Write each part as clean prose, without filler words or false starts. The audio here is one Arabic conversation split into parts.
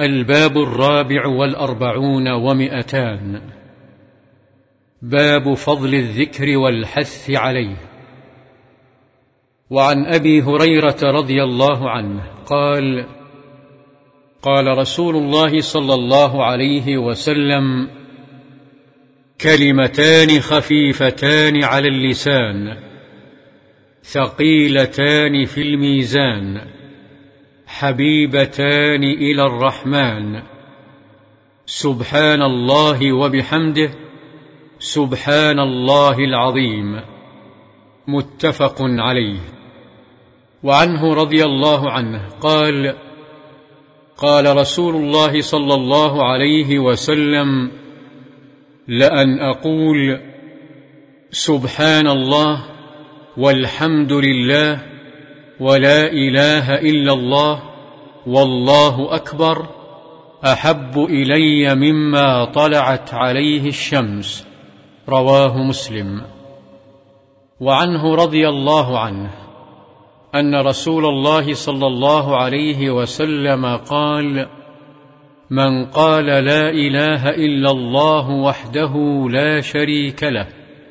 الباب 44 باب فضل الذكر والحث عليه. وعن أبي هريرة رضي الله عنه قال: قال رسول الله صلى الله عليه وسلم: كلمتان خفيفتان على اللسان ثقيلتان في الميزان حبيبتان إلى الرحمن، سبحان الله وبحمده، سبحان الله العظيم. متفق عليه. وعنه رضي الله عنه قال: قال رسول الله صلى الله عليه وسلم: لأن أقول سبحان الله والحمد لله ولا إله إلا الله والله أكبر أحب إلي مما طلعت عليه الشمس. رواه مسلم. وعنه رضي الله عنه أن رسول الله صلى الله عليه وسلم قال: من قال لا إله إلا الله وحده لا شريك له،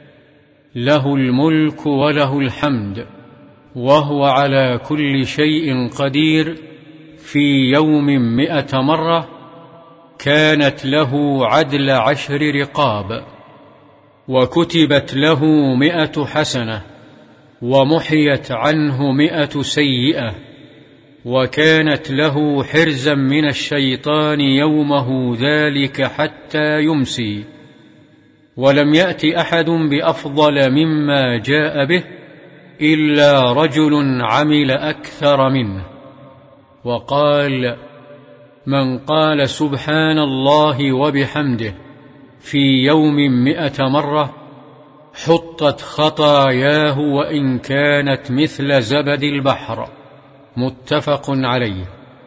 له الملك وله الحمد وهو على كل شيء قدير، في يوم 100 مرة، كانت له عدل 10 رقاب، وكتبت له 100 حسنة، ومحيت عنه 100 سيئة، وكانت له حرزا من الشيطان يومه ذلك حتى يمسي. ولم يأت أحد بأفضل مما جاء به إلا رجل عمل أكثر منه. وقال: من قال سبحان الله وبحمده في يوم 100 مرة حطت خطاياه وإن كانت مثل زبد البحر. متفق عليه.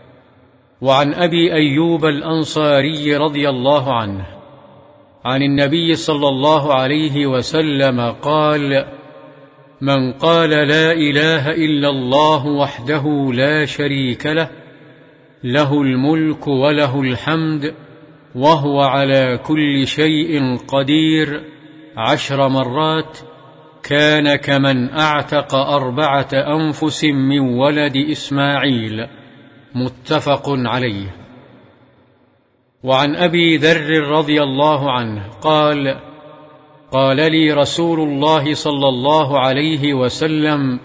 وعن أبي أيوب الأنصاري رضي الله عنه عن النبي صلى الله عليه وسلم قال: من قال لا إله إلا الله وحده لا شريك له، له الملك وله الحمد وهو على كل شيء قدير 10 مرات، كان كمن أعتق 4 أنفس من ولد إسماعيل. متفق عليه. وعن أبي ذر رضي الله عنه قال: قال لي رسول الله صلى الله عليه وسلم: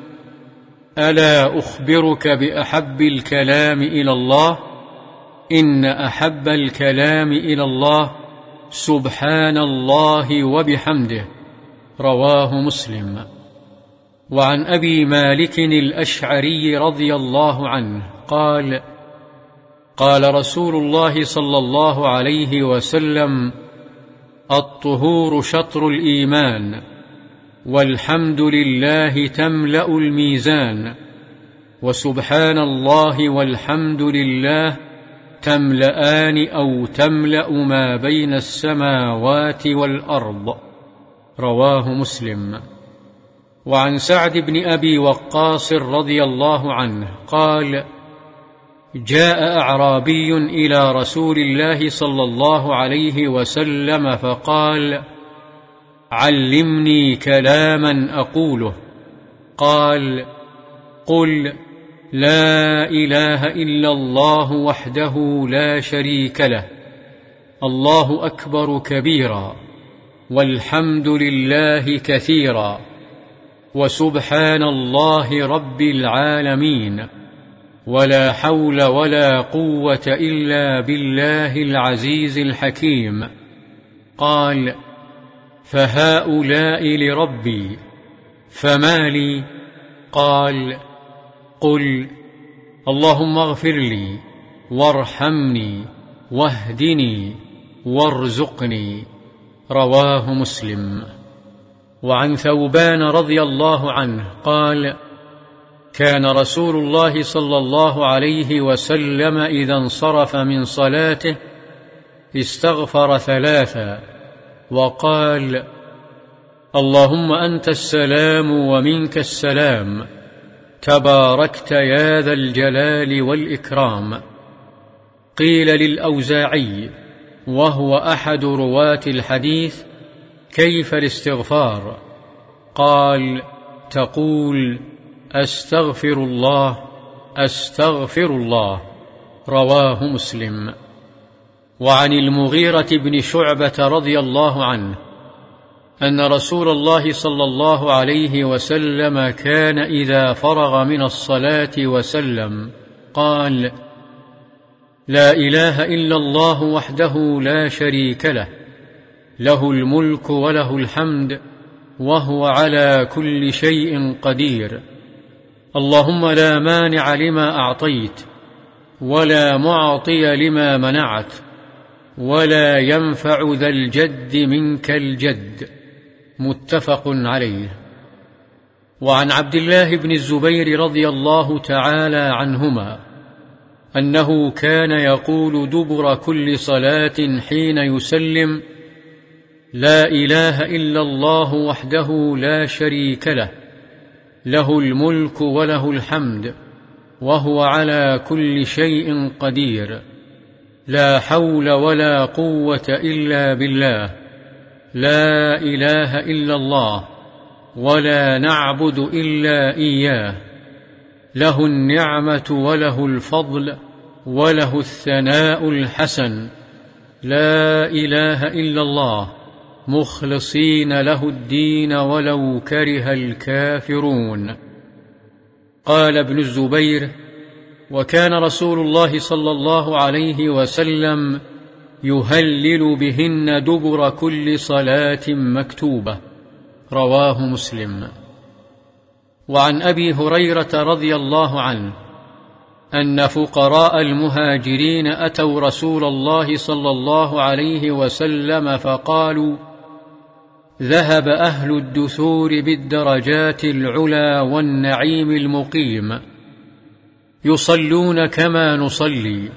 ألا أخبرك بأحب الكلام إلى الله؟ إن أحب الكلام إلى الله سبحان الله وبحمده. رواه مسلم. وعن أبي مالك الأشعري رضي الله عنه قال: قال رسول الله صلى الله عليه وسلم: الطهور شطر الإيمان، والحمد لله تملأ الميزان، وسبحان الله والحمد لله تملأان أو تملأ ما بين السماوات والأرض. رواه مسلم. وعن سعد بن أبي وقاص رضي الله عنه قال: جاء أعرابي إلى رسول الله صلى الله عليه وسلم فقال: علمني كلاما أقوله. قال: قل لا إله إلا الله وحده لا شريك له، الله أكبر كبيرا، والحمد لله كثيرا، وسبحان الله رب العالمين، ولا حول ولا قوة إلا بالله العزيز الحكيم. قال: فهؤلاء لربي، فما لي؟ قال: قل اللهم اغفر لي وارحمني واهدني وارزقني. رواه مسلم. وعن ثوبان رضي الله عنه قال: كان رسول الله صلى الله عليه وسلم إذا انصرف من صلاته استغفر 3 وقال: اللهم أنت السلام ومنك السلام، تباركت يا ذا الجلال والإكرام. قيل للأوزاعي وهو أحد رواة الحديث: كيف الاستغفار؟ قال: تقول: أستغفر الله أستغفر الله. رواه مسلم. وعن المغيرة بن شعبة رضي الله عنه أن رسول الله صلى الله عليه وسلم كان إذا فرغ من الصلاة وسلم قال: لا إله إلا الله وحده لا شريك له، له الملك وله الحمد وهو على كل شيء قدير، اللهم لا مانع لما أعطيت ولا معطي لما منعت ولا ينفع ذا الجد منك الجد. متفق عليه. وعن عبد الله بن الزبير رضي الله تعالى عنهما أنه كان يقول دبر كل صلاة حين يسلم: لا إله إلا الله وحده لا شريك له، له الملك وله الحمد وهو على كل شيء قدير، لا حول ولا قوة إلا بالله، لا إله إلا الله ولا نعبد إلا إياه، له النعمة وله الفضل وله الثناء الحسن، لا إله إلا الله مخلصين له الدين ولو كره الكافرون. قال ابن الزبير: وكان رسول الله صلى الله عليه وسلم يهلل بهن دبر كل صلاة مكتوبة. رواه مسلم. وعن أبي هريرة رضي الله عنه أن فقراء المهاجرين أتوا رسول الله صلى الله عليه وسلم فقالوا: ذهب أهل الدثور بالدرجات العلى والنعيم المقيم، يصلون كما نصلي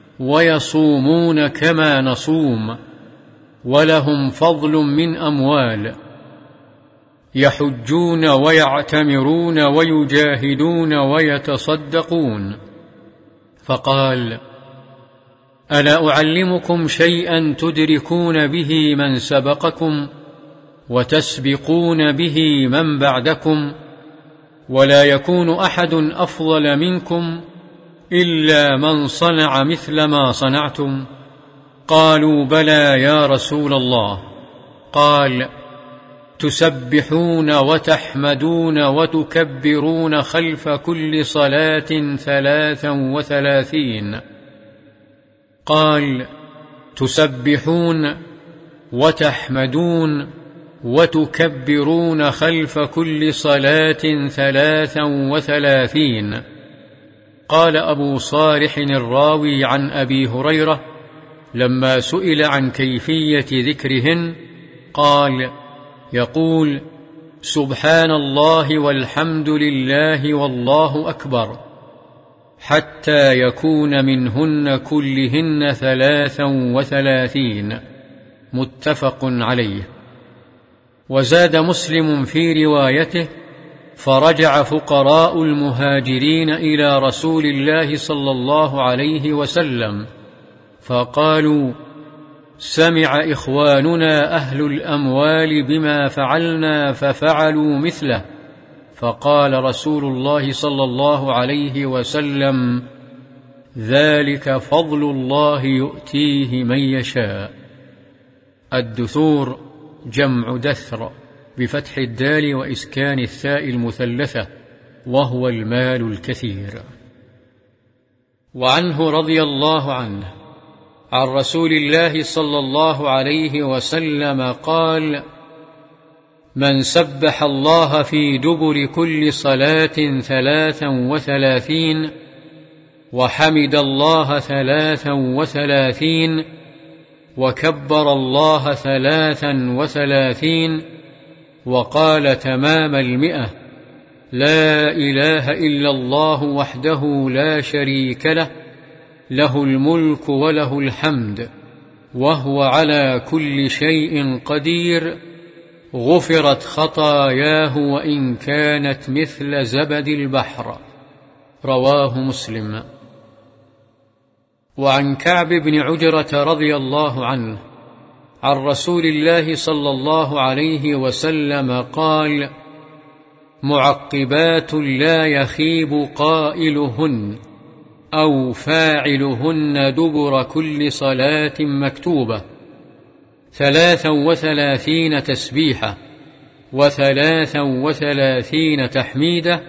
ويصومون كما نصوم، ولهم فضل من أموال، يحجون ويعتمرون ويجاهدون ويتصدقون. فقال: ألا أعلمكم شيئا تدركون به من سبقكم وتسبقون به من بعدكم، ولا يكون أحد أفضل منكم إلا من صنع مثل ما صنعتم؟ قالوا: بلى يا رسول الله. قال: تسبحون وتحمدون وتكبرون خلف كل صلاة 33. قال: تسبحون وتحمدون وتكبرون خلف كل صلاة 33. قال أبو صالح الراوي عن أبي هريرة لما سئل عن كيفية ذكرهن قال: يقول: سبحان الله والحمد لله والله أكبر، حتى يكون منهن كلهن 33. متفق عليه. وزاد مسلم في روايته: فرجع فقراء المهاجرين إلى رسول الله صلى الله عليه وسلم فقالوا: سمع إخواننا أهل الأموال بما فعلنا ففعلوا مثله، فقال رسول الله صلى الله عليه وسلم: ذلك فضل الله يؤتيه من يشاء. الدثور جمع دثر بفتح الدال وإسكان الثاء المثلثة، وهو المال الكثير. وعنه رضي الله عنه عن رسول الله صلى الله عليه وسلم قال: من سبح الله في دبر كل صلاة 33 وحمد الله 33 وكبر الله 33 وقال تمام 100: لا إله إلا الله وحده لا شريك له، له الملك وله الحمد وهو على كل شيء قدير، غفرت خطاياه وإن كانت مثل زبد البحر. رواه مسلم. وعن كعب بن عجرة رضي الله عنه عن رسول الله صلى الله عليه وسلم قال: معقبات لا يخيب قائلهن أو فاعلهن دبر كل صلاة مكتوبة 33 تسبيحة 33 تحميدة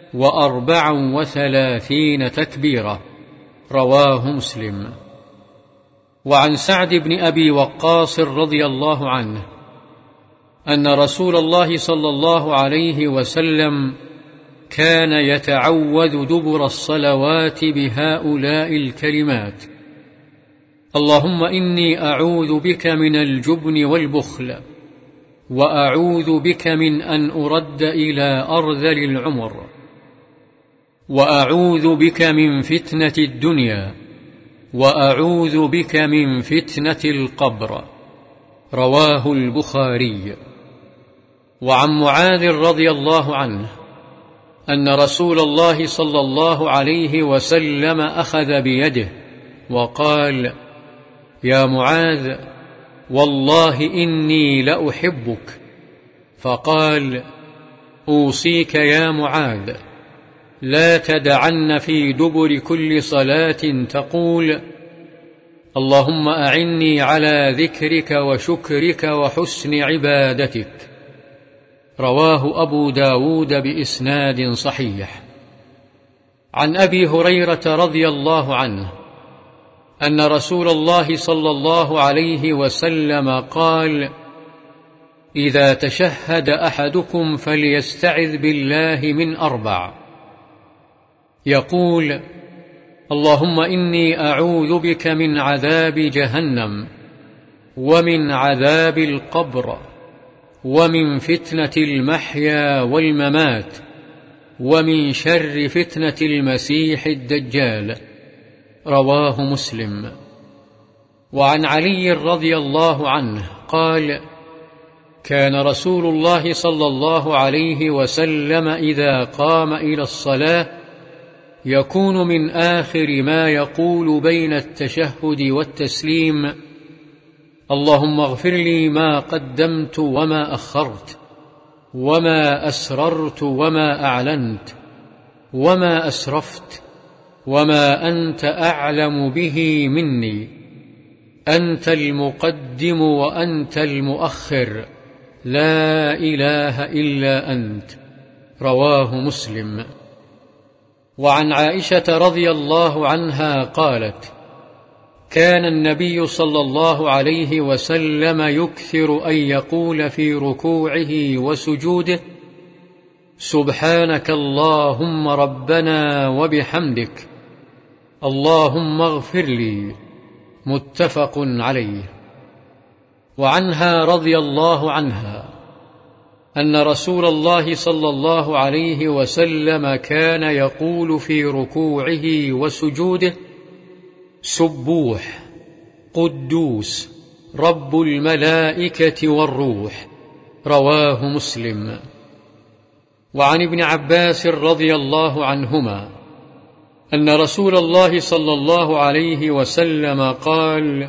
34 تكبيرة. رواه مسلم. وعن سعد بن أبي وقاص رضي الله عنه أن رسول الله صلى الله عليه وسلم كان يتعوذ دبر الصلوات بهؤلاء الكلمات: اللهم إني أعوذ بك من الجبن والبخل، وأعوذ بك من أن أرد إلى أرذل العمر، وأعوذ بك من فتنة الدنيا، وأعوذ بك من فتنة القبر. رواه البخاري. وعن معاذ رضي الله عنه أن رسول الله صلى الله عليه وسلم أخذ بيده وقال: يا معاذ، والله إني لأحبك. فقال: أوصيك يا معاذ لا تدعن في دبر كل صلاة تقول: اللهم أعني على ذكرك وشكرك وحسن عبادتك. رواه أبو داود بإسناد صحيح. عن أبي هريرة رضي الله عنه أن رسول الله صلى الله عليه وسلم قال: إذا تشهد أحدكم فليستعذ بالله من 4: يقول: اللهم إني أعوذ بك من عذاب جهنم، ومن عذاب القبر، ومن فتنة المحيا والممات، ومن شر فتنة المسيح الدجال. رواه مسلم. وعن علي رضي الله عنه قال: كان رسول الله صلى الله عليه وسلم إذا قام إلى الصلاة يكون من آخر ما يقول بين التشهد والتسليم: اللهم اغفر لي ما قدمت وما أخرت، وما أسررت وما أعلنت، وما أسرفت، وما أنت أعلم به مني، أنت المقدم وأنت المؤخر، لا إله إلا أنت. رواه مسلم. وعن عائشة رضي الله عنها قالت: كان النبي صلى الله عليه وسلم يكثر أن يقول في ركوعه وسجوده: سبحانك اللهم ربنا وبحمدك، اللهم اغفر لي. متفق عليه. وعنها رضي الله عنها أن رسول الله صلى الله عليه وسلم كان يقول في ركوعه وسجوده: سبوح قدوس رب الملائكة والروح. رواه مسلم. وعن ابن عباس رضي الله عنهما أن رسول الله صلى الله عليه وسلم قال: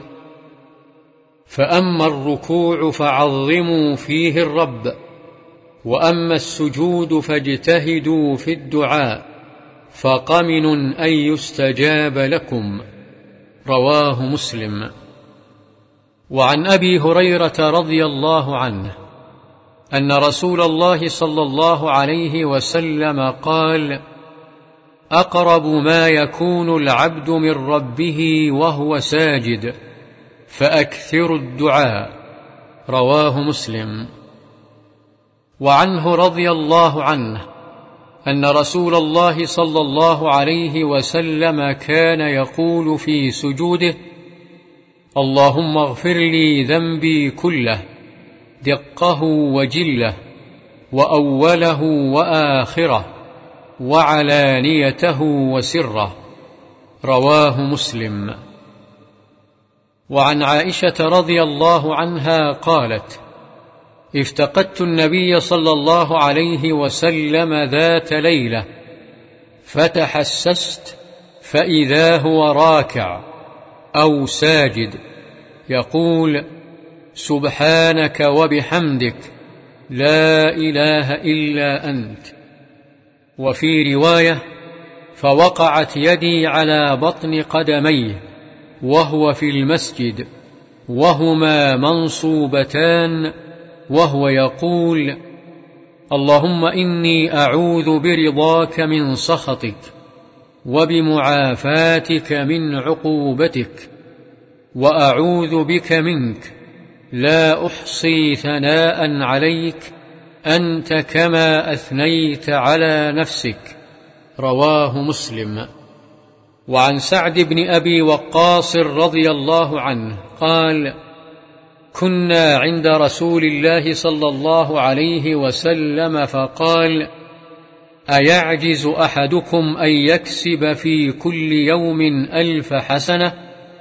فأما الركوع فعظموا فيه الرب، وأما السجود فاجتهدوا في الدعاء، فقمن أن يستجاب لكم. رواه مسلم. وعن أبي هريرة رضي الله عنه أن رسول الله صلى الله عليه وسلم قال: أقرب ما يكون العبد من ربه وهو ساجد، فأكثروا الدعاء. رواه مسلم. وعنه رضي الله عنه أن رسول الله صلى الله عليه وسلم كان يقول في سجوده: اللهم اغفر لي ذنبي كله، دقه وجله، وأوله وآخره، وعلانيته وسره. رواه مسلم. وعن عائشة رضي الله عنها قالت: افتقدت النبي صلى الله عليه وسلم ذات ليلة، فتحسست فإذا هو راكع أو ساجد يقول: سبحانك وبحمدك لا إله إلا أنت. وفي رواية: فوقعت يدي على بطن قدميه وهو في المسجد وهما منصوبتان، وهو يقول: اللهم إني أعوذ برضاك من سخطك وبمعافاتك من عقوبتك، وأعوذ بك منك، لا أحصي ثناء عليك أنت كما أثنيت على نفسك. رواه مسلم. وعن سعد بن أبي وقاص رضي الله عنه قال: كنا عند رسول الله صلى الله عليه وسلم فقال: أيعجز أحدكم أن يكسب في كل يوم 1000 حسنة؟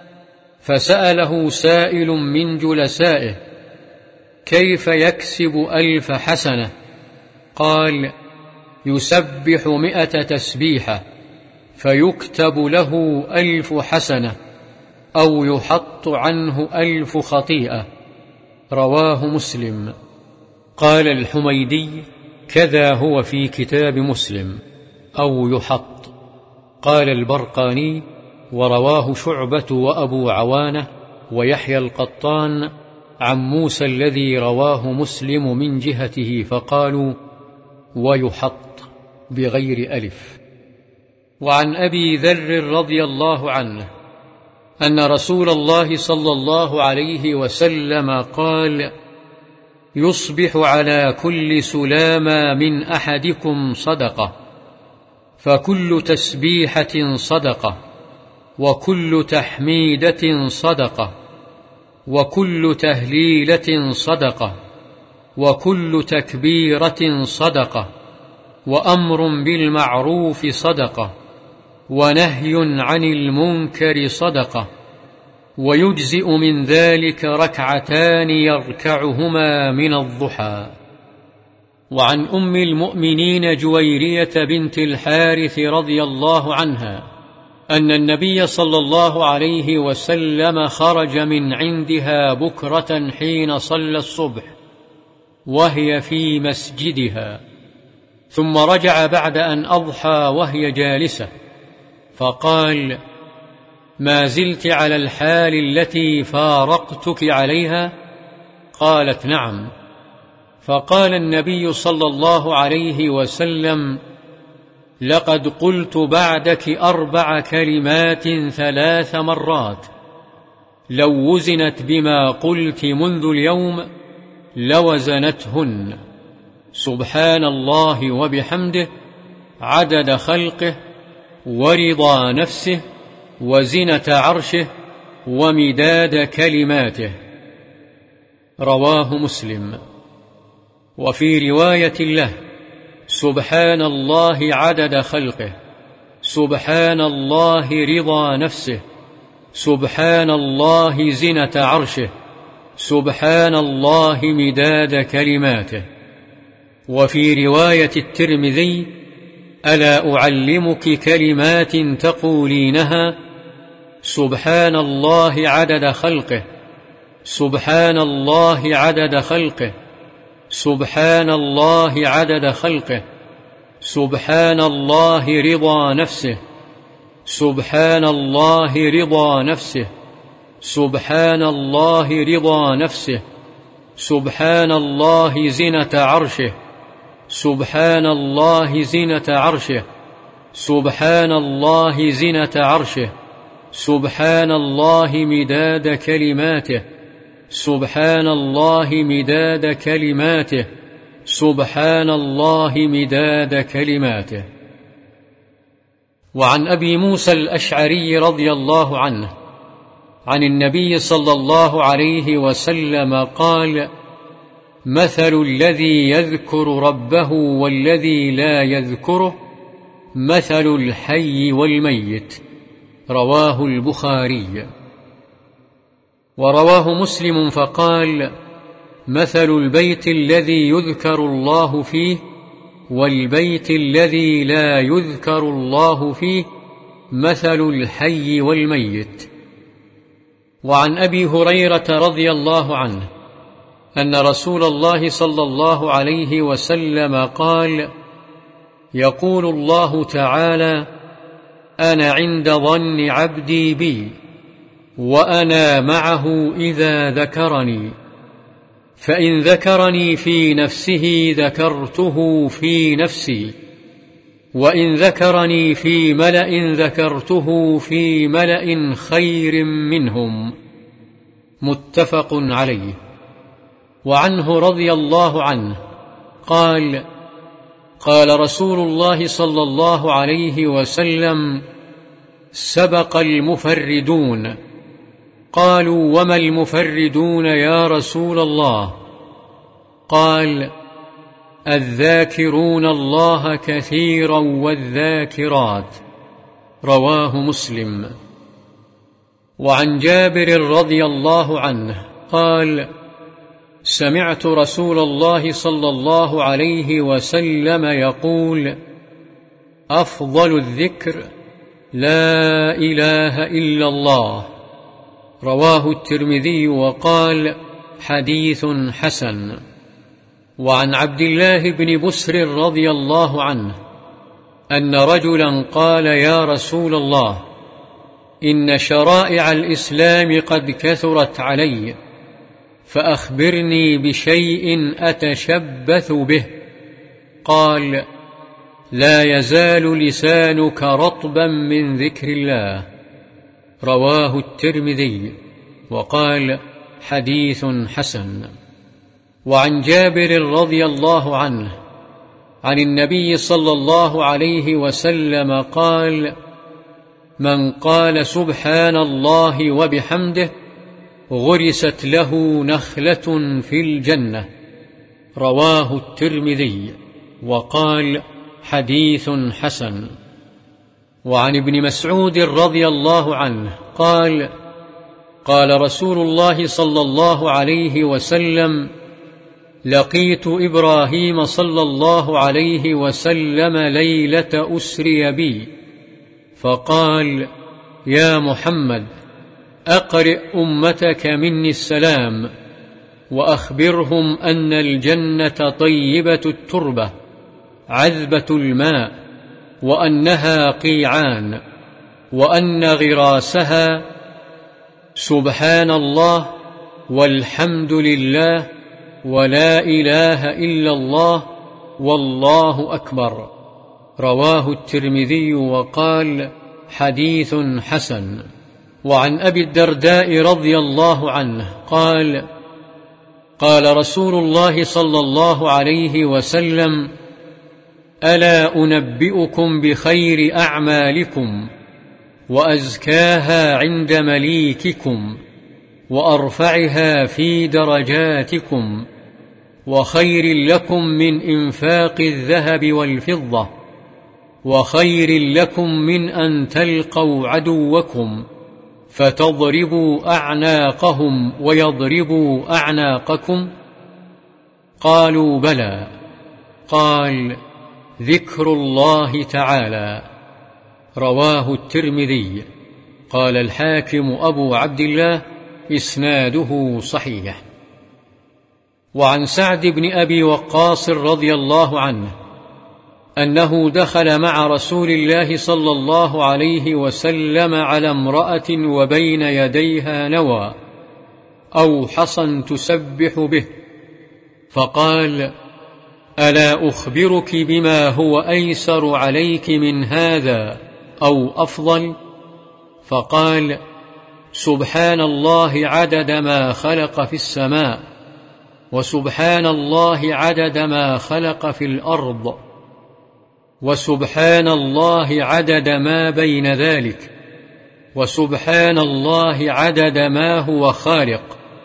فسأله سائل من جلسائه: كيف يكسب 1000 حسنة؟ قال: يسبح 100 تسبيحة فيكتب له 1000 حسنة، أو يحط عنه 1000 خطيئة. رواه مسلم. قال الحميدي: كذا هو في كتاب مسلم، أو يحط. قال البرقاني: ورواه شعبة وأبو عوانة ويحيى القطان عن موسى الذي رواه مسلم من جهته، فقالوا: ويحط بغير ألف. وعن أبي ذر رضي الله عنه أن رسول الله صلى الله عليه وسلم قال: يصبح على كل سلامة من أحدكم صدقة، فكل تسبيحة صدقة، وكل تحميدة صدقة، وكل تهليلة صدقة، وكل تكبيرة صدقة، وأمر بالمعروف صدقة، ونهي عن المنكر صدقة، ويجزئ من ذلك 2 يركعهما من الضحى. وعن أم المؤمنين جويرية بنت الحارث رضي الله عنها أن النبي صلى الله عليه وسلم خرج من عندها بكرة حين صلى الصبح وهي في مسجدها، ثم رجع بعد أن أضحى وهي جالسة، فقال: ما زلت على الحال التي فارقتك عليها؟ قالت: نعم. فقال النبي صلى الله عليه وسلم: لقد قلت بعدك 4 كلمات 3 مرات، لو وزنت بما قلت منذ اليوم لوزنتهن: سبحان الله وبحمده عدد خلقه ورضا نفسه وزنة عرشه ومداد كلماته. رواه مسلم. وفي رواية له: سبحان الله عدد خلقه، سبحان الله رضا نفسه، سبحان الله زنة عرشه، سبحان الله مداد كلماته. وفي رواية الترمذي: ألا أعلمك كلمات تقولينها؟ سبحان الله عدد خلقه، سبحان الله عدد خلقه، سبحان الله عدد خلقه، سبحان الله رضا نفسه، سبحان الله رضا نفسه، سبحان الله رضا نفسه، سبحان الله زنة عرشه، سبحان الله زنة عرشه، سبحان الله زنة عرشه، سبحان الله مداد كلماته، سبحان الله مداد كلماته، سبحان الله مداد كلماته. وعن أبي موسى الأشعري رضي الله عنه عن النبي صلى الله عليه وسلم قال: مثل الذي يذكر ربه والذي لا يذكره مثل الحي والميت. رواه البخاري. ورواه مسلم فقال: مثل البيت الذي يذكر الله فيه والبيت الذي لا يذكر الله فيه مثل الحي والميت. وعن أبي هريرة رضي الله عنه أن رسول الله صلى الله عليه وسلم قال: يقول الله تعالى: أنا عند ظن عبدي بي، وأنا معه إذا ذكرني، فإن ذكرني في نفسه ذكرته في نفسي، وإن ذكرني في ملأ ذكرته في ملأ خير منهم. متفق عليه. وعنه رضي الله عنه قال: قال رسول الله صلى الله عليه وسلم: سبق المفردون. قالوا: وما المفردون يا رسول الله؟ قال: الذاكرون الله كثيرا والذاكرات. رواه مسلم. وعن جابر رضي الله عنه قال: سمعت رسول الله صلى الله عليه وسلم يقول: أفضل الذكر لا إله إلا الله. رواه الترمذي وقال: حديث حسن. وعن عبد الله بن بسر رضي الله عنه أن رجلا قال: يا رسول الله، إن شرائع الإسلام قد كثرت علي، فأخبرني بشيء أتشبث به. قال: لا يزال لسانك رطبا من ذكر الله. رواه الترمذي وقال: حديث حسن. وعن جابر رضي الله عنه عن النبي صلى الله عليه وسلم قال: من قال سبحان الله وبحمده غرست له نخلة في الجنة. رواه الترمذي وقال: حديث حسن. وعن ابن مسعود رضي الله عنه قال: قال رسول الله صلى الله عليه وسلم: لقيت إبراهيم صلى الله عليه وسلم ليلة أسري بي، فقال: يا محمد، أقرئ أمتك مني السلام، وأخبرهم أن الجنة طيبة التربة عذبة الماء، وأنها قيعان، وأن غراسها سبحان الله والحمد لله ولا إله إلا الله والله أكبر. رواه الترمذي وقال: حديث حسن. وعن أبي الدرداء رضي الله عنه قال: قال رسول الله صلى الله عليه وسلم: ألا أنبئكم بخير أعمالكم وأزكاها عند مليككم وأرفعها في درجاتكم وخير لكم من إنفاق الذهب والفضة وخير لكم من أن تلقوا عدوكم فتضربوا أعناقهم ويضربوا أعناقكم؟ قالوا: بلى. قال: ذكر الله تعالى. رواه الترمذي. قال الحاكم أبو عبد الله: إسناده صحيح. وعن سعد بن أبي وقاص رضي الله عنه أنه دخل مع رسول الله صلى الله عليه وسلم على امرأة وبين يديها نوى أو حصى تسبح به، فقال: ألا أخبرك بما هو أيسر عليك من هذا أو أفضل؟ فقال: سبحان الله عدد ما خلق في السماء، وسبحان الله عدد ما خلق في الأرض، وسبحان الله عدد ما بين ذلك، وسبحان الله عدد ما هو خالق،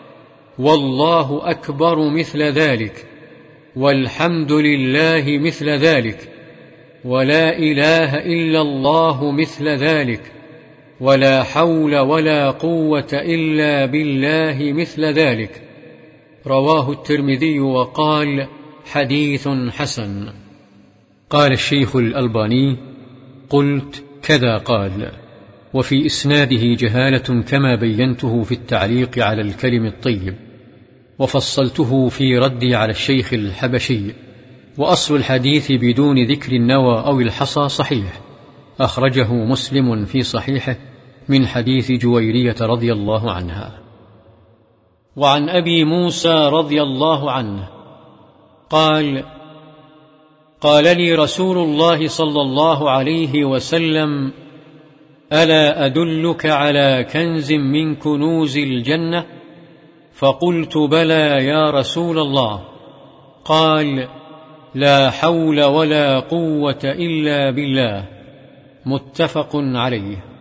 والله أكبر مثل ذلك، والحمد لله مثل ذلك، ولا إله إلا الله مثل ذلك، ولا حول ولا قوة إلا بالله مثل ذلك. رواه الترمذي وقال: حديث حسن. قال الشيخ الألباني: قلت كذا قال. وفي إسناده جهالة كما بينته في التعليق على الكلم الطيب، وفصلته في ردي على الشيخ الحبشي. وأصل الحديث بدون ذكر النوى أو الحصى صحيح، أخرجه مسلم في صحيحه من حديث جويرية رضي الله عنها. وعن أبي موسى رضي الله عنه قال: قال لي رسول الله صلى الله عليه وسلم: ألا أدلك على كنز من كنوز الجنة؟ فقلت: بلى يا رسول الله. قال: لا حول ولا قوة إلا بالله. متفق عليه.